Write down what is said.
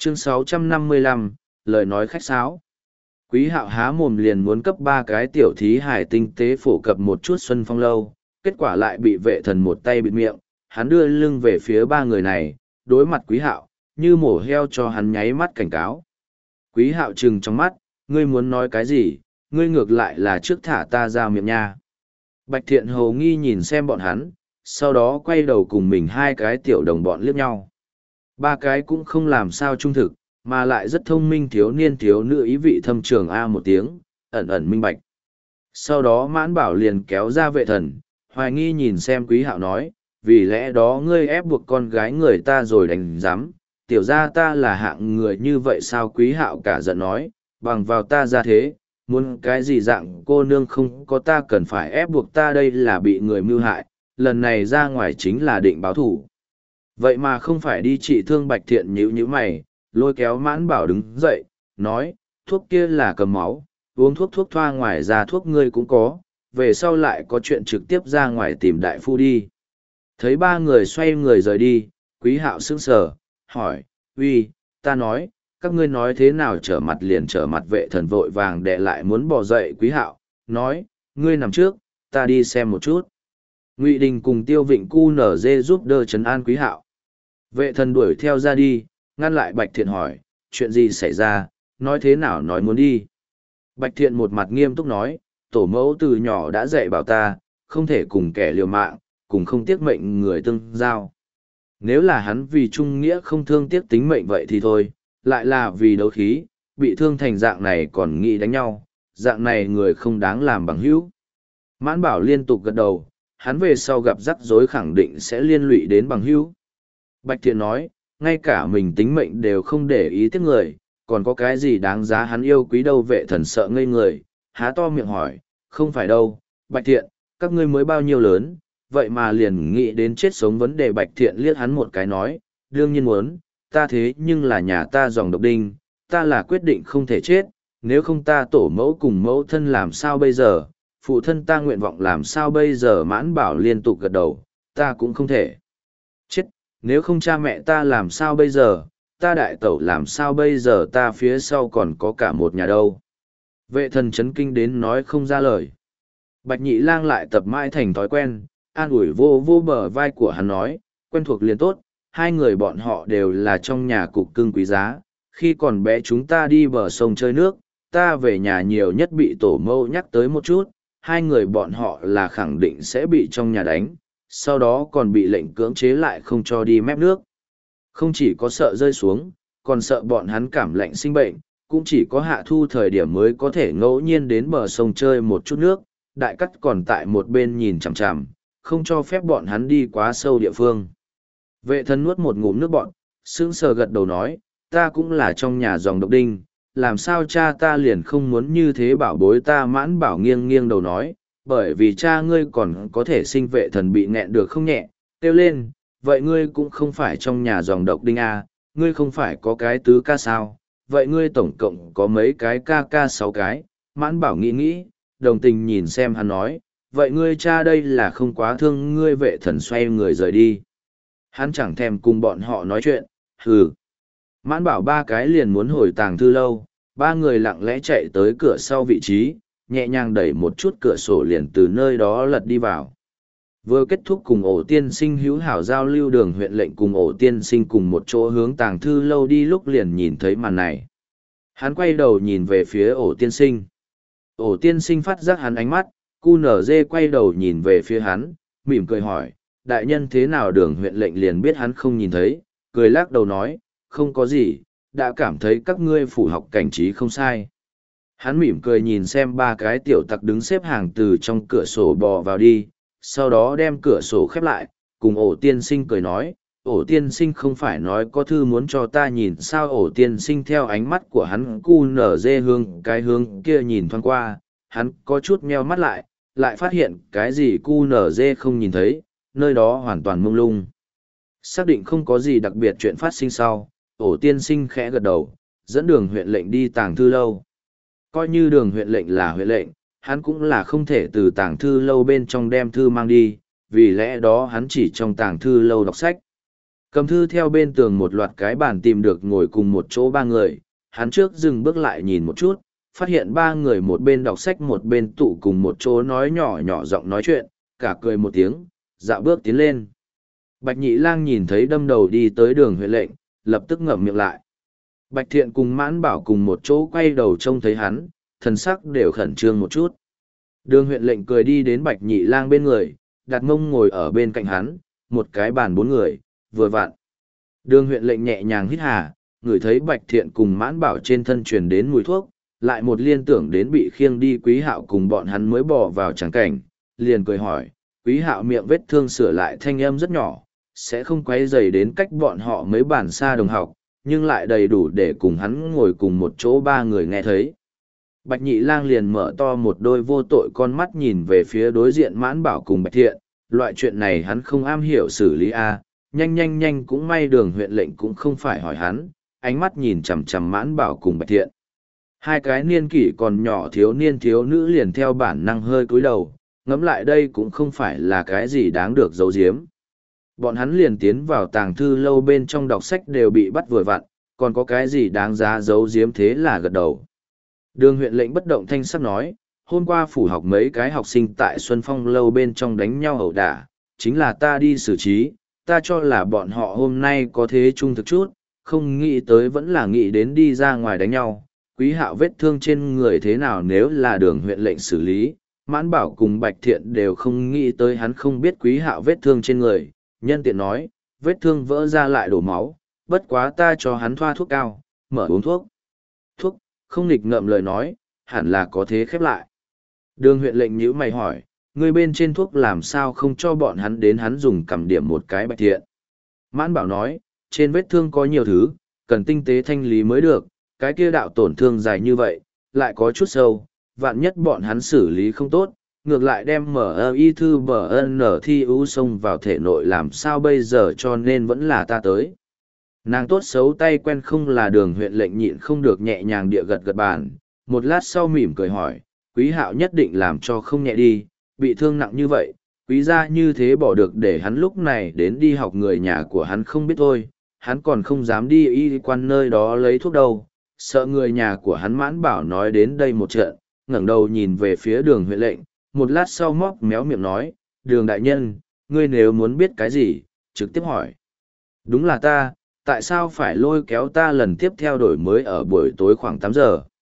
Chương 655, lời nói khách sáo. Quý Hạo há mồm liền muốn cấp 3 cái tiểu thí hải tinh tế phổ cập một chút Xuân Phong lâu, kết quả lại bị vệ thần một tay bịt miệng, hắn đưa lưng về phía 3 người này, đối mặt Quý Hạo, như mổ heo cho hắn nháy mắt cảnh cáo. Quý Hạo trừng trong mắt, ngươi muốn nói cái gì, ngươi ngược lại là trước thả ta ra miệng nha. Bạch Thiện hầu nghi nhìn xem bọn hắn, sau đó quay đầu cùng mình 2 cái tiểu đồng bọn liếc nhau. 3 cái cũng không làm sao trung thực, mà lại rất thông minh thiếu niên thiếu nữ ý vị thâm trường A một tiếng, ẩn ẩn minh bạch. Sau đó Mãn Bảo liền kéo ra vệ thần, hoài nghi nhìn xem Quý Hạo nói, vì lẽ đó ngươi ép buộc con gái người ta rồi đánh giám, tiểu ra ta là hạng người như vậy sao? Quý Hạo cả giận nói, bằng vào ta ra thế, muốn cái gì dạng cô nương không có ta cần phải ép buộc ta, đây là bị người mưu hại, lần này ra ngoài chính là định báo thủ. Vậy mà không phải đi trị thương. Bạch Thiện nhíu nhíu mày, lôi kéo Mãn Bảo đứng dậy, nói, thuốc kia là cầm máu, uống thuốc thoa ngoài ra thuốc ngươi cũng có, về sau lại có chuyện trực tiếp ra ngoài tìm đại phu đi. Thấy 3 người xoay người rời đi, Quý Hạo sững sờ, hỏi, uy, ta nói, các ngươi nói thế nào? Trở mặt liền trở mặt. Vệ thần vội vàng đệ lại muốn bỏ dậy Quý Hạo, nói, ngươi nằm trước, ta đi xem một chút. Ngụy Đình cùng Tiêu Vịnh cu nở dê giúp đỡ trấn an Quý Hạo. Vệ thần đuổi theo ra đi, ngăn lại Bạch Thiện hỏi, chuyện gì xảy ra, nói thế nào nói muốn đi. Bạch Thiện một mặt nghiêm túc nói, tổ mẫu từ nhỏ đã dạy bảo ta, không thể cùng kẻ liều mạng, cùng không tiếc mệnh người tương giao. Nếu là hắn vì trung nghĩa không thương tiếc tính mệnh vậy thì thôi, lại là vì đấu khí, bị thương thành dạng này còn nghĩ đánh nhau, dạng này người không đáng làm bằng hữu. Mãn Bảo liên tục gật đầu, hắn về sau gặp rắc rối khẳng định sẽ liên lụy đến bằng hữu. Bạch Thiện nói, ngay cả mình tính mệnh đều không để ý tiếc người, còn có cái gì đáng giá hắn yêu quý đâu? Vệ thần sợ ngây người, há to miệng hỏi, không phải đâu, Bạch Thiện, các ngươi mới bao nhiêu lớn, vậy mà liền nghĩ đến chết sống vấn đề. Bạch Thiện liếc hắn một cái nói, đương nhiên muốn, ta thế nhưng là nhà ta dòng độc đinh, ta là quyết định không thể chết, nếu không ta tổ mẫu cùng mẫu thân làm sao bây giờ, phụ thân ta nguyện vọng làm sao bây giờ? Mãn Bảo liên tục gật đầu, ta cũng không thể chết, nếu không cha mẹ ta làm sao bây giờ, ta đại tẩu làm sao bây giờ, ta phía sau còn có cả một nhà đâu. Vệ thần chấn kinh đến nói không ra lời. Bạch Nhị Lang lại tập mãi thành thói quen, an ủi vô vô bờ vai của hắn nói, quen thuộc liền tốt, 2 người bọn họ đều là trong nhà cục cưng quý giá, khi còn bé chúng ta đi bờ sông chơi nước, ta về nhà nhiều nhất bị tổ mẫu nhắc tới một chút, 2 người bọn họ là khẳng định sẽ bị trong nhà đánh, sau đó còn bị lệnh cưỡng chế lại không cho đi mép nước. Không chỉ có sợ rơi xuống, còn sợ bọn hắn cảm lạnh sinh bệnh, cũng chỉ có hạ thu thời điểm mới có thể ngẫu nhiên đến bờ sông chơi một chút nước, đại cắt còn tại một bên nhìn chằm chằm, không cho phép bọn hắn đi quá sâu địa phương. Vệ thần nuốt một ngụm nước bọn, sững sờ gật đầu nói, ta cũng là trong nhà dòng độc đinh, làm sao cha ta liền không muốn như thế bảo bối ta? Mãn Bảo nghiêng nghiêng đầu nói, bởi vì cha ngươi còn có thể sinh. Vệ thần bị nghẹn được không nhẹ, kêu lên, vậy ngươi cũng không phải trong nhà dòng độc đinh à, ngươi không phải có cái tứ ca sao, vậy ngươi tổng cộng có mấy cái ca? 6 cái. Mãn Bảo nghĩ nghĩ, đồng tình nhìn xem hắn nói, vậy ngươi cha đây là không quá thương ngươi? Vệ thần xoay người rời đi, hắn chẳng thèm cùng bọn họ nói chuyện, hừ. Mãn Bảo 3 cái liền muốn hồi tàng thư lâu, 3 người lặng lẽ chạy tới cửa sau vị trí, nhẹ nhàng đẩy một chút cửa sổ liền từ nơi đó lật đi vào. Vừa kết thúc cùng Ổ tiên sinh hữu hảo giao lưu, Đường huyện lệnh cùng Ổ tiên sinh cùng một chỗ hướng tàng thư lâu đi lúc liền nhìn thấy màn này. Hắn quay đầu nhìn về phía Ổ tiên sinh. Ổ tiên sinh phát giác hắn ánh mắt, cu nở dê quay đầu nhìn về phía hắn, mỉm cười hỏi, đại nhân thế nào? Đường huyện lệnh liền biết hắn không nhìn thấy, cười lắc đầu nói, không có gì, đã cảm thấy các ngươi phủ học cảnh trí không sai. Hắn mỉm cười nhìn xem 3 cái tiểu tặc đứng xếp hàng từ trong cửa sổ bò vào đi, sau đó đem cửa sổ khép lại, cùng Ổ tiên sinh cười nói, Ổ tiên sinh không phải nói có thư muốn cho ta nhìn sao? Ổ tiên sinh theo ánh mắt của hắn cu nở dê hướng cái hướng kia nhìn thoáng qua, hắn có chút meo mắt lại phát hiện cái gì cu nở dê không nhìn thấy, nơi đó hoàn toàn mông lung. Xác định không có gì đặc biệt chuyện phát sinh sau, Ổ tiên sinh khẽ gật đầu, dẫn Đường huyện lệnh đi tàng thư lâu. Coi như Đường huyện lệnh là huyện lệnh, hắn cũng là không thể từ tàng thư lâu bên trong đem thư mang đi, vì lẽ đó hắn chỉ trong tàng thư lâu đọc sách. Cầm thư theo bên tường một loạt cái bàn tìm được ngồi cùng một chỗ ba người, hắn trước dừng bước lại nhìn một chút, phát hiện ba người một bên đọc sách một bên tụ cùng một chỗ nói nhỏ nhỏ giọng nói chuyện, cả cười một tiếng, dạo bước tiến lên. Bạch Nhị Lang nhìn thấy đâm đầu đi tới Đường Huệ Lệnh, lập tức ngậm miệng lại. Bạch Thiện cùng Mãn Bảo cùng một chỗ quay đầu trông thấy hắn, thần sắc đều khẩn trương một chút. Đường Huệ Lệnh cười đi đến Bạch Nhị Lang bên người, đặt mông ngồi ở bên cạnh hắn, một cái bàn bốn người, vừa vặn. Đường Huệ Lệnh nhẹ nhàng hít hà, ngửi thấy Bạch Thiện cùng Mãn Bảo trên thân truyền đến mùi thuốc, lại một liên tưởng đến bị khiêng đi Quý Hạo cùng bọn hắn mới bỏ vào tràng cảnh, liền cười hỏi, Quý Hạo miệng vết thương sửa lại thanh âm rất nhỏ, sẽ không quấy rầy đến cách bọn họ mấy bản xa đồng học, nhưng lại đầy đủ để cùng hắn ngồi cùng một chỗ ba người nghe thấy. Bạch Nhị Lang liền mở to một đôi vô tội con mắt nhìn về phía đối diện Mãn Bảo cùng Bạch Thiện, loại chuyện này hắn không am hiểu xử lý a, nhanh cũng may Đường Huệ Lệnh cũng không phải hỏi hắn, ánh mắt nhìn chằm chằm Mãn Bảo cùng Bạch Thiện. Hai cái niên kỷ còn nhỏ thiếu niên thiếu nữ liền theo bản năng hơi cúi đầu, ngẫm lại đây cũng không phải là cái gì đáng được giấu giếm. Bọn hắn liền tiến vào tàng thư lâu bên trong đọc sách đều bị bắt vừa vặn, còn có cái gì đáng giá giấu giếm thế là gật đầu. Đường Huệ Lệnh bất động thanh sắc nói, hôm qua phủ học mấy cái học sinh tại Xuân Phong lâu bên trong đánh nhau ẩu đả, chính là ta đi xử trí, ta cho là bọn họ hôm nay có thế trung thực chút, không nghĩ tới vẫn là nghĩ đến đi ra ngoài đánh nhau. Quý Hạo vết thương trên người thế nào nếu là Đường Huệ Lệnh xử lý, Mãn Bảo cùng Bạch Thiện đều không nghĩ tới hắn không biết Quý Hạo vết thương trên người, nhân tiện nói, vết thương vỡ ra lại đổ máu, bất quá ta cho hắn thoa thuốc cao, mở uống thuốc. Thuốc, không nghịch ngợm lời nói, hẳn là có thế khép lại. Đường Huệ Lệnh nhíu mày hỏi, người bên trên thuốc làm sao không cho bọn hắn đến hắn dùng cầm điểm một cái Bạch Thiện. Mãn Bảo nói, trên vết thương có nhiều thứ, cần tinh tế thanh lý mới được, cái kia đạo tổn thương dài như vậy, lại có chút sâu, vạn nhất bọn hắn xử lý không tốt, ngược lại đem MI thư BN thi ưu xông vào thể nội làm sao bây giờ cho nên vẫn là ta tới. Nàng tốt xấu tay quen không là Đường Huệ Lệnh nhịn không được nhẹ nhàng địa gật gật bàn, một lát sau mỉm cười hỏi, Quý Hạo nhất định làm cho không nhẹ đi, bị thương nặng như vậy, quý gia như thế bỏ được để hắn lúc này đến đi học người nhà của hắn không biết thôi, hắn còn không dám đi y quan nơi đó lấy thuốc đâu, sợ người nhà của hắn Mãn Bảo nói đến đây một trận, ngẩng đầu nhìn về phía Đường Huệ Lệnh, một lát sau móc méo miệng nói, Đường đại nhân, ngươi nếu muốn biết cái gì, trực tiếp hỏi. Đúng là ta, tại sao phải lôi kéo ta lần tiếp theo đổi mới ở buổi tối khoảng 8 giờ?